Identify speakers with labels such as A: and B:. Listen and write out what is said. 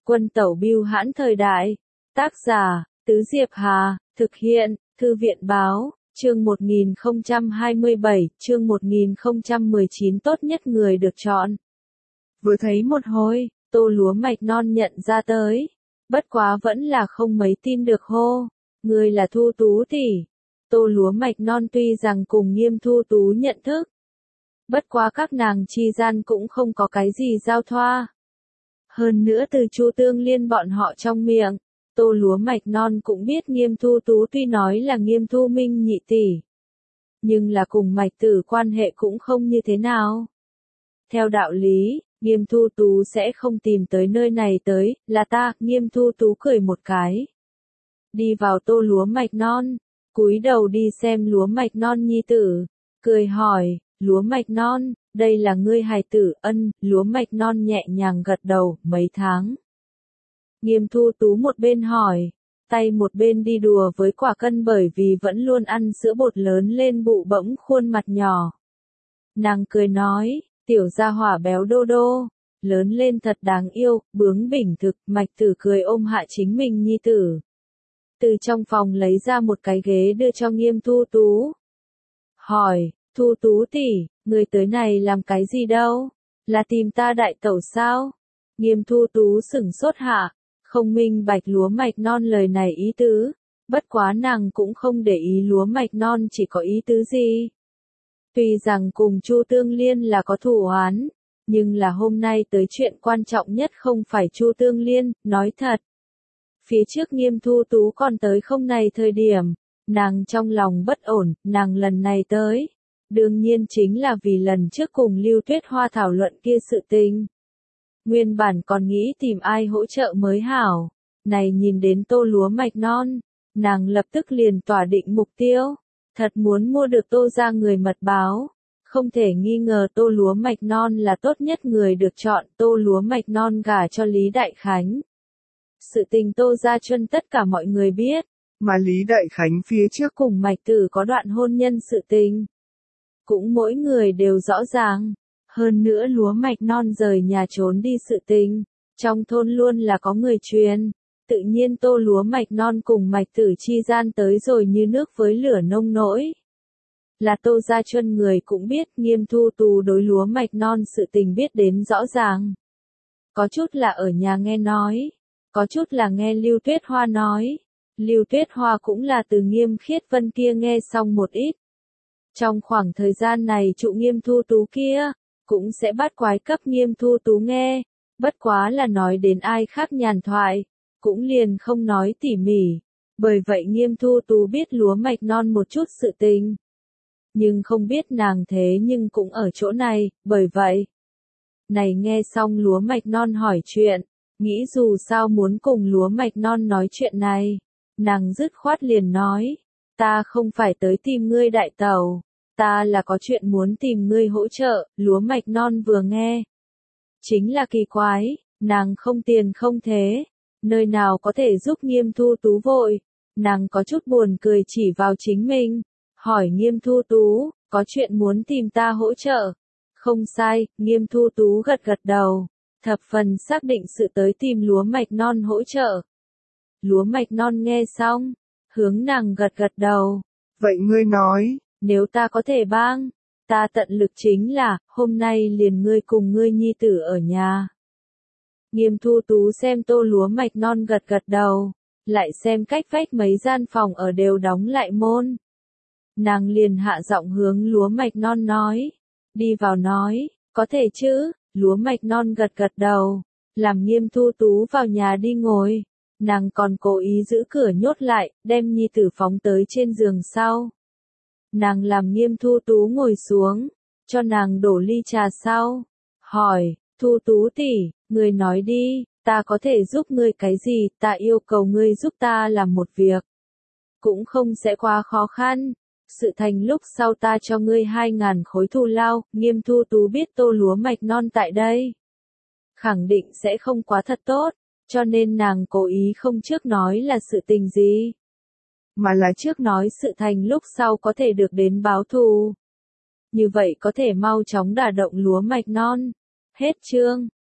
A: Quân tẩu bưu hãn thời đại. Tác giả, Tứ Diệp Hà, thực hiện, Thư viện báo, chương 1027, chương 1019 tốt nhất người được chọn. Vừa thấy một hồi, Tô Lúa Mạch Non nhận ra tới. Bất quá vẫn là không mấy tin được hô. Người là Thu Tú tỷ. Tô Lúa Mạch Non tuy rằng cùng Nghiêm Thu Tú nhận thức. Bất quá các nàng chi gian cũng không có cái gì giao thoa. Hơn nữa từ Chu Tương Liên bọn họ trong miệng, Tô Lúa Mạch Non cũng biết Nghiêm Thu Tú tuy nói là Nghiêm Thu Minh nhị tỷ. Nhưng là cùng Mạch Tử quan hệ cũng không như thế nào. Theo đạo lý, Nghiêm Thu Tú sẽ không tìm tới nơi này tới, là ta, Nghiêm Thu Tú cười một cái. Đi vào Tô Lúa Mạch Non, cúi đầu đi xem Lúa Mạch Non nhi tử, cười hỏi, Lúa Mạch Non, đây là ngươi hài tử. Ân, Lúa Mạch Non nhẹ nhàng gật đầu, mấy tháng. Nghiêm Thu Tú một bên hỏi, tay một bên đi đùa với quả cân bởi vì vẫn luôn ăn sữa bột lớn lên bụ bẫm khuôn mặt nhỏ. Nàng cười nói, tiểu gia hỏa béo đô đô, lớn lên thật đáng yêu, bướng bỉnh thực. Mạch Tử cười ôm hạ chính mình nhi tử. Từ trong phòng lấy ra một cái ghế đưa cho Nghiêm Thu Tú. Hỏi, Thu Tú tỷ, người tới này làm cái gì đâu? Là tìm ta đại tẩu sao? Nghiêm Thu Tú sửng sốt hạ, không minh bạch Lúa Mạch Non lời này ý tứ. Bất quá nàng cũng không để ý Lúa Mạch Non chỉ có ý tứ gì. Tuy rằng cùng Chu Tương Liên là có thù oán, nhưng là hôm nay tới chuyện quan trọng nhất không phải Chu Tương Liên, nói thật. Phía trước Nghiêm Thu Tú còn tới không này thời điểm, nàng trong lòng bất ổn, nàng lần này tới. Đương nhiên chính là vì lần trước cùng Lưu Tuyết Hoa thảo luận kia sự tình. Nguyên bản còn nghĩ tìm ai hỗ trợ mới hảo. Này nhìn đến Tô Lúa Mạch Non, nàng lập tức liền tỏa định mục tiêu. Thật muốn mua được Tô ra người mật báo. Không thể nghi ngờ Tô Lúa Mạch Non là tốt nhất người được chọn. Tô Lúa Mạch Non gả cho Lý Đại Khánh. Sự tình Tô Gia Chuân tất cả mọi người biết.
B: Mà Lý Đại Khánh phía trước
A: cùng Mạch Tử có đoạn hôn nhân sự tình. Cũng mỗi người đều rõ ràng. Hơn nữa Lúa Mạch Non rời nhà trốn đi sự tình. Trong thôn luôn là có người truyền. Tự nhiên Tô Lúa Mạch Non cùng Mạch Tử chi gian tới rồi như nước với lửa nông nỗi. Là Tô Gia Chuân người cũng biết Nghiêm Thu Tú đối Lúa Mạch Non sự tình biết đến rõ ràng. Có chút là ở nhà nghe nói. Có chút là nghe Lưu Tuyết Hoa nói. Lưu Tuyết Hoa cũng là từ Nghiêm Khiết Vân kia nghe xong một ít. Trong khoảng thời gian này trụ Nghiêm Thu Tú kia, cũng sẽ bắt quái cấp Nghiêm Thu Tú nghe. Bất quá là nói đến ai khác nhàn thoại, cũng liền không nói tỉ mỉ. Bởi vậy Nghiêm Thu Tú biết Lúa Mạch Non một chút sự tình. Nhưng không biết nàng thế nhưng cũng ở chỗ này, bởi vậy. Này nghe xong Lúa Mạch Non hỏi chuyện, nghĩ dù sao muốn cùng Lúa Mạch Non nói chuyện này. Nàng dứt khoát liền nói, ta không phải tới tìm ngươi đại tẩu, ta là có chuyện muốn tìm ngươi hỗ trợ. Lúa Mạch Non vừa nghe. Chính là kỳ quái, nàng không tiền không thế, nơi nào có thể giúp Nghiêm Thu Tú vội. Nàng có chút buồn cười chỉ vào chính mình, hỏi Nghiêm Thu Tú, có chuyện muốn tìm ta hỗ trợ. Không sai, Nghiêm Thu Tú gật gật đầu, thập phần xác định sự tới tìm Lúa Mạch Non hỗ trợ. Lúa Mạch Non nghe xong, hướng nàng gật gật đầu.
B: Vậy ngươi nói,
A: nếu ta có thể bang, ta tận lực chính là, hôm nay liền ngươi cùng ngươi nhi tử ở nhà. Nghiêm Thu Tú xem Tô Lúa Mạch Non gật gật đầu, lại xem cách vách mấy gian phòng ở đều đóng lại môn. Nàng liền hạ giọng hướng Lúa Mạch Non nói, đi vào nói, có thể chứ. Lúa Mạch Non gật gật đầu, làm Nghiêm Thu Tú vào nhà đi ngồi. Nàng còn cố ý giữ cửa nhốt lại, đem nhi tử phóng tới trên giường sau. Nàng làm Nghiêm Thu Tú ngồi xuống, cho nàng đổ ly trà sau. Hỏi, Thu Tú tỷ, ngươi nói đi, ta có thể giúp ngươi cái gì? Ta yêu cầu ngươi giúp ta làm một việc. Cũng không sẽ quá khó khăn. Sự thành lúc sau ta cho ngươi 2.000 khối thù lao. Nghiêm Thu Tú biết Tô Lúa Mạch Non tại đây. Khẳng định sẽ không quá thật tốt. Cho nên nàng cố ý không trước nói là sự tình gì. Mà là trước nói sự thành lúc sau có thể được đến báo thù. Như vậy có thể mau chóng đả động Lúa Mạch Non. Hết chương.